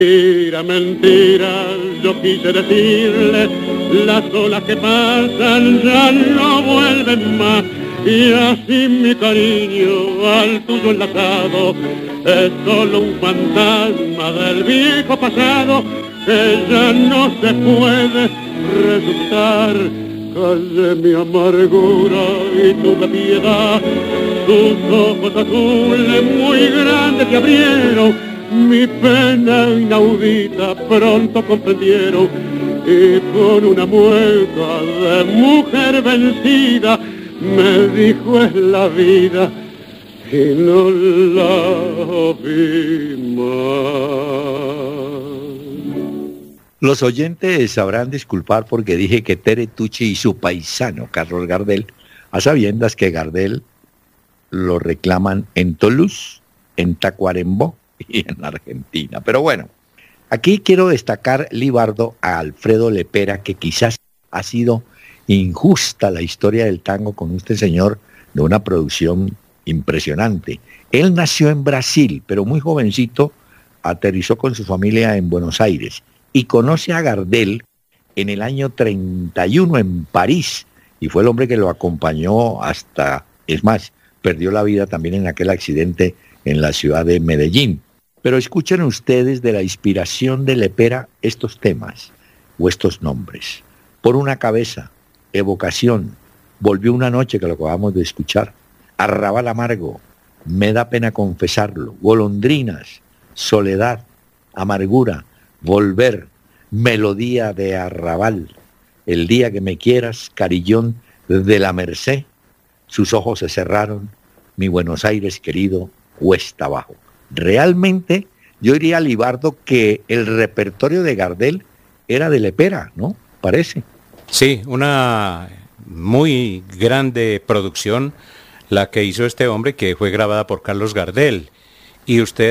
Mentira, mentira, yo quise decirle, las olas que pasan ya no vuelven más, y así mi cariño al tuyo enlazado es solo un fantasma del viejo pasado que ya no se puede resucitar. Callé mi amargura y tuve piedad, tus ojos azules muy grandes se abrieron, mi pena inaudita pronto comprendieron, y con una mueca de mujer vencida me dijo es la vida, y no la vi más. Los oyentes sabrán disculpar porque dije que Tere Tucci y su paisano Carlos Gardel, a sabiendas que Gardel lo reclaman en Toulouse, en Tacuarembó y en Argentina. Pero bueno, aquí quiero destacar, Libardo, a Alfredo Lepera, que quizás ha sido injusta la historia del tango con este señor de una producción impresionante. Él nació en Brasil, pero muy jovencito aterrizó con su familia en Buenos Aires y conoce a Gardel en el año 31 en París, y fue el hombre que lo acompañó hasta, es más, perdió la vida también en aquel accidente en la ciudad de Medellín. Pero escuchen ustedes de la inspiración de Lepera estos temas o estos nombres. Por una cabeza, evocación, volvió una noche, que lo acabamos de escuchar, arrabal amargo, me da pena confesarlo, golondrinas, soledad, amargura, volver, melodía de arrabal, el día que me quieras, carillón de la Merced, sus ojos se cerraron, mi Buenos Aires querido, cuesta abajo. Realmente yo diría, Libardo, que el repertorio de Gardel era de Lepera, ¿no? Parece. Sí, una muy grande producción la que hizo este hombre, que fue grabada por Carlos Gardel. Y usted